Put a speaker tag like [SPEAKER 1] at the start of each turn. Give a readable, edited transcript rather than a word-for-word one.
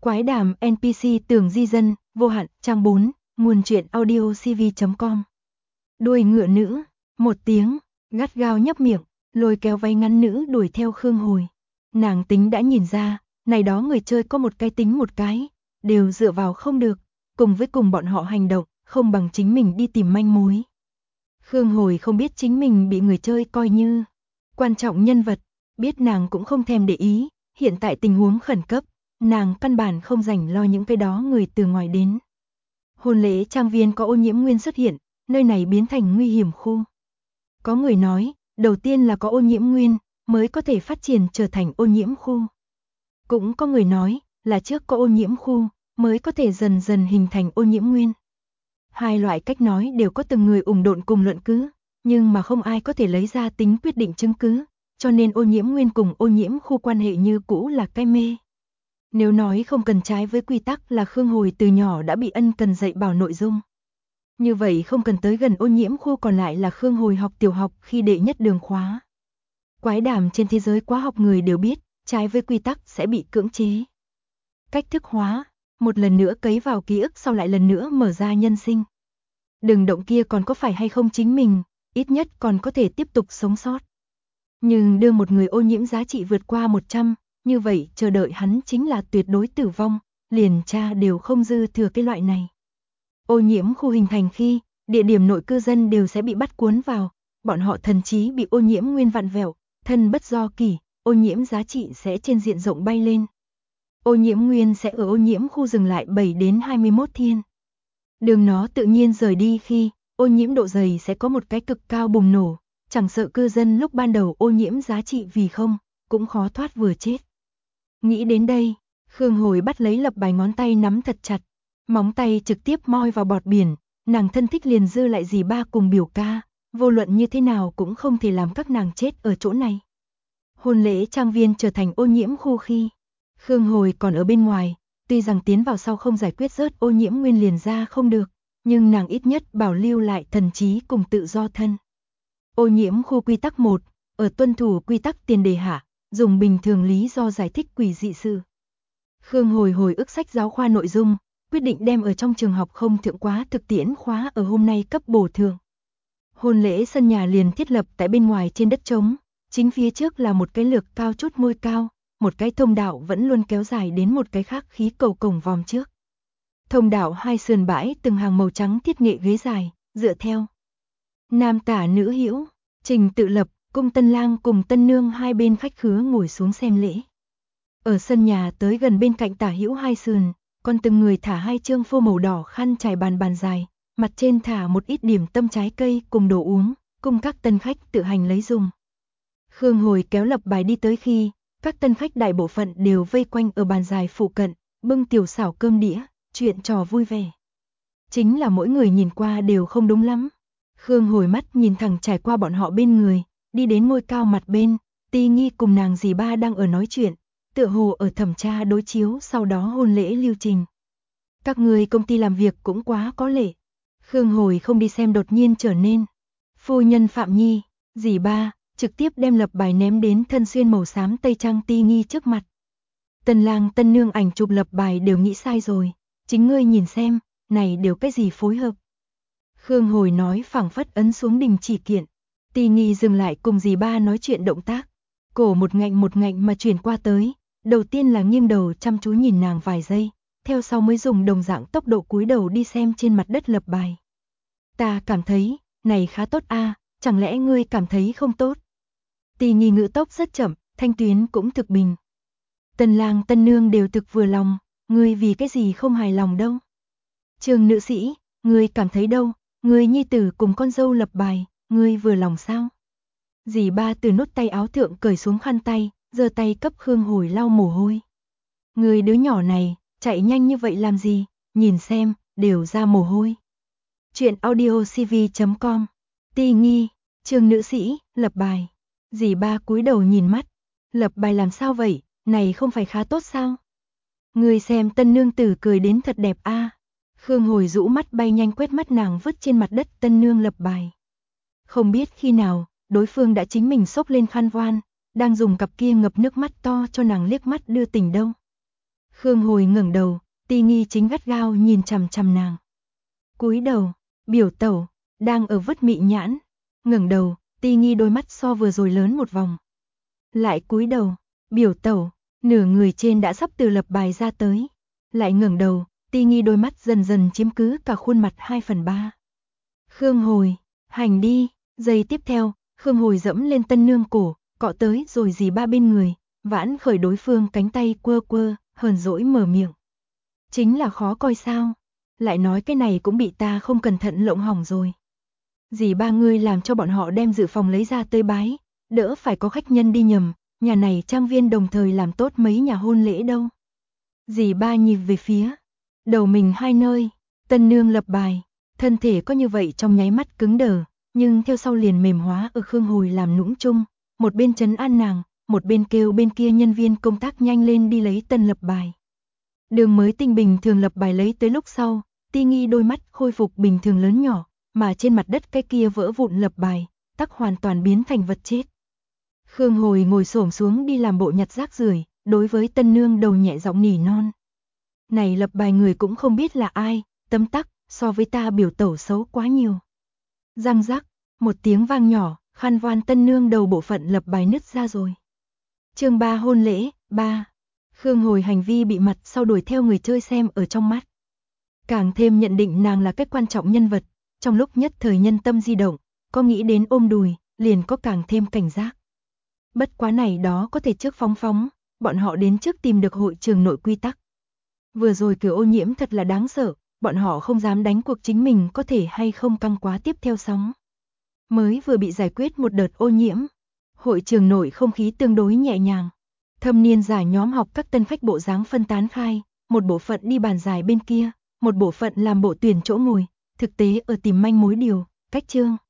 [SPEAKER 1] Quái đàm NPC tưởng di dân, vô hạn, trang 4, nguồn truyện audio cv.com. Đuôi ngựa nữ, một tiếng, gắt gao nhấp miệng, lôi kéo váy ngắn nữ đuổi theo Khương Hồi. Nàng tính đã nhìn ra, này đó người chơi có một cái tính một cái, đều dựa vào không được, cùng bọn họ hành động, không bằng chính mình đi tìm manh mối. Khương Hồi không biết chính mình bị người chơi coi như quan trọng nhân vật, biết nàng cũng không thèm để ý, hiện tại tình huống khẩn cấp, nàng căn bản không rảnh lo những cái đó người từ ngoài đến. Hôn lễ trang viên có ô nhiễm nguyên xuất hiện, nơi này biến thành nguy hiểm khu. Có người nói, đầu tiên là có ô nhiễm nguyên, mới có thể phát triển trở thành ô nhiễm khu. Cũng có người nói, là trước có ô nhiễm khu, mới có thể dần dần hình thành ô nhiễm nguyên. Hai loại cách nói đều có từng người ủng độn cùng luận cứ, nhưng mà không ai có thể lấy ra tính quyết định chứng cứ, cho nên ô nhiễm nguyên cùng ô nhiễm khu quan hệ như cũ là cái mê. Nếu nói không cần trái với quy tắc là Khương Hồi từ nhỏ đã bị ân cần dạy bảo nội dung. Như vậy không cần tới gần ô nhiễm khu, còn lại là Khương Hồi học tiểu học khi đệ nhất đường khóa. Quái đàm trên thế giới quá học người đều biết, trái với quy tắc sẽ bị cưỡng chế. Cách thức hóa, một lần nữa cấy vào ký ức sau lại lần nữa mở ra nhân sinh. Đừng động kia còn có phải hay không chính mình, ít nhất còn có thể tiếp tục sống sót. Nhưng đưa một người ô nhiễm giá trị vượt qua 100, như vậy chờ đợi hắn chính là tuyệt đối tử vong, liền cha đều không dư thừa cái loại này. Ô nhiễm khu hình thành khi, địa điểm nội cư dân đều sẽ bị bắt cuốn vào, bọn họ thần trí bị ô nhiễm nguyên vặn vẹo, thân bất do kỷ, ô nhiễm giá trị sẽ trên diện rộng bay lên. Ô nhiễm nguyên sẽ ở ô nhiễm khu dừng lại 7 đến 21 thiên. Đường nó tự nhiên rời đi khi, ô nhiễm độ dày sẽ có một cái cực cao bùng nổ, chẳng sợ cư dân lúc ban đầu ô nhiễm giá trị vì không, cũng khó thoát vừa chết. Nghĩ đến đây, Khương Hồi bắt lấy lập bài ngón tay nắm thật chặt, móng tay trực tiếp moi vào bọt biển, nàng thân thích liền dư lại dì ba cùng biểu ca, vô luận như thế nào cũng không thể làm các nàng chết ở chỗ này. Hôn lễ trang viên trở thành ô nhiễm khu khi, Khương Hồi còn ở bên ngoài, tuy rằng tiến vào sau không giải quyết rớt ô nhiễm nguyên liền ra không được, nhưng nàng ít nhất bảo lưu lại thần trí cùng tự do thân. Ô nhiễm khu quy tắc 1, ở tuân thủ quy tắc tiền đề hạ, dùng bình thường lý do giải thích quỷ dị sự. Khương Hồi hồi ức sách giáo khoa nội dung, quyết định đem ở trong trường học không thượng quá thực tiễn khóa ở hôm nay cấp bổ thượng. Hôn lễ sân nhà liền thiết lập tại bên ngoài trên đất trống, chính phía trước là một cái lược cao chút môi cao, một cái thông đạo vẫn luôn kéo dài đến một cái khác khí cầu cổng vòm trước. Thông đạo hai sườn bãi từng hàng màu trắng thiết nghệ ghế dài, dựa theo nam tả nữ hữu, trình tự lập, cung tân lang cùng tân nương hai bên khách khứa ngồi xuống xem lễ. Ở sân nhà tới gần bên cạnh tả hữu hai sườn, còn từng người thả hai trương phô màu đỏ khăn trải bàn dài, mặt trên thả một ít điểm tâm trái cây cùng đồ uống, cùng các tân khách tự hành lấy dùng. Khương Hồi kéo lập bài đi tới khi, các tân khách đại bộ phận đều vây quanh ở bàn dài phụ cận, bưng tiểu xảo cơm đĩa, chuyện trò vui vẻ. Chính là mỗi người nhìn qua đều không đúng lắm. Khương Hồi mắt nhìn thẳng trải qua bọn họ bên người, đi đến ngôi cao mặt bên, Ti Nghi cùng nàng dì ba đang ở nói chuyện, tựa hồ ở thẩm tra đối chiếu sau đó hôn lễ lưu trình. Các người công ty làm việc cũng quá có lệ. Khương Hồi không đi xem đột nhiên trở nên. Phu nhân Phạm Nhi, dì ba, trực tiếp đem lập bài ném đến thân xuyên màu xám tây trang Ti Nghi trước mặt. Tân lang tân nương ảnh chụp lập bài đều nghĩ sai rồi, chính ngươi nhìn xem, này đều cái gì phối hợp. Khương Hồi nói phảng phất ấn xuống đình chỉ kiện. Ti Nghi dừng lại cùng dì ba nói chuyện động tác, cổ một ngạnh mà chuyển qua tới, đầu tiên là nghiêng đầu chăm chú nhìn nàng vài giây, theo sau mới dùng đồng dạng tốc độ cúi đầu đi xem trên mặt đất lập bài. Ta cảm thấy, này khá tốt a, chẳng lẽ ngươi cảm thấy không tốt? Ti Nghi ngữ tốc rất chậm, thanh tuyến cũng thực bình. Tân lang tân nương đều thực vừa lòng, ngươi vì cái gì không hài lòng đâu? Trường nữ sĩ, ngươi cảm thấy đâu? Ngươi nhi tử cùng con dâu lập bài, ngươi vừa lòng sao? Dì ba từ nút tay áo thượng cởi xuống khăn tay, giơ tay cấp Khương Hồi lau mồ hôi. Ngươi đứa nhỏ này, chạy nhanh như vậy làm gì? Nhìn xem, đều ra mồ hôi. Chuyện audio cv.com. Ti Nghi, trường nữ sĩ, lập bài. Dì ba cúi đầu nhìn mắt. Lập bài làm sao vậy? Này không phải khá tốt sao? Ngươi xem tân nương tử cười đến thật đẹp a. Khương Hồi rũ mắt bay nhanh quét mắt nàng vứt trên mặt đất tân nương lập bài. Không biết khi nào, đối phương đã chính mình xốc lên khăn voan, đang dùng cặp kia ngập nước mắt to cho nàng liếc mắt đưa tình đâu. Khương Hồi ngẩng đầu, Ti Nghi chính gắt gao nhìn chằm chằm nàng. Cúi đầu, biểu tẩu, đang ở vứt mị nhãn. Ngẩng đầu, Ti Nghi đôi mắt so vừa rồi lớn một vòng. Lại cúi đầu, biểu tẩu, nửa người trên đã sắp từ lập bài ra tới. Lại ngẩng đầu, Ti Nghi đôi mắt dần dần chiếm cứ cả khuôn mặt 2/3. Khương Hồi, hành đi. Giây tiếp theo, Khương Hồi dẫm lên Tân Nương cổ, cọ tới rồi dì ba bên người, vãn khởi đối phương cánh tay quơ quơ, hờn dỗi mở miệng. Chính là khó coi sao? Lại nói cái này cũng bị ta không cẩn thận lộng hỏng rồi. Dì ba ngươi làm cho bọn họ đem dự phòng lấy ra tới bái, đỡ phải có khách nhân đi nhầm, nhà này trang viên đồng thời làm tốt mấy nhà hôn lễ đâu. Dì ba nhịp về phía đầu mình hai nơi, Tân Nương lập bài, thân thể có như vậy trong nháy mắt cứng đờ, nhưng theo sau liền mềm hóa ở Khương Hồi làm nũng chung, một bên trấn an nàng, một bên kêu bên kia nhân viên công tác nhanh lên đi lấy tân lập bài. Đường mới tinh bình thường lập bài lấy tới lúc sau, Ti Nghi đôi mắt khôi phục bình thường lớn nhỏ, mà trên mặt đất cái kia vỡ vụn lập bài, tắc hoàn toàn biến thành vật chết. Khương Hồi ngồi xổm xuống đi làm bộ nhặt rác rưởi, đối với Tân Nương đầu nhẹ giọng nỉ non. Này lập bài người cũng không biết là ai, tấm tắc, so với ta biểu tẩu xấu quá nhiều. Răng rắc, một tiếng vang nhỏ, khăn voan Tân Nương đầu bộ phận lập bài nứt ra rồi. Chương 3 hôn lễ, 3. Khương Hồi hành vi bị mặt sau đuổi theo người chơi xem ở trong mắt. Càng thêm nhận định nàng là cái quan trọng nhân vật, trong lúc nhất thời nhân tâm di động, có nghĩ đến ôm đùi, liền có càng thêm cảnh giác. Bất quá này đó có thể trước phóng, bọn họ đến trước tìm được hội trường nội quy tắc. Vừa rồi kiểu ô nhiễm thật là đáng sợ, bọn họ không dám đánh cuộc chính mình có thể hay không căng quá tiếp theo sóng. Mới vừa bị giải quyết một đợt ô nhiễm, hội trường nội không khí tương đối nhẹ nhàng. Thâm niên giải nhóm học các tân khách bộ dáng phân tán khai, một bộ phận đi bàn giải bên kia, một bộ phận làm bộ tuyển chỗ ngồi, thực tế ở tìm manh mối điều, cách chương.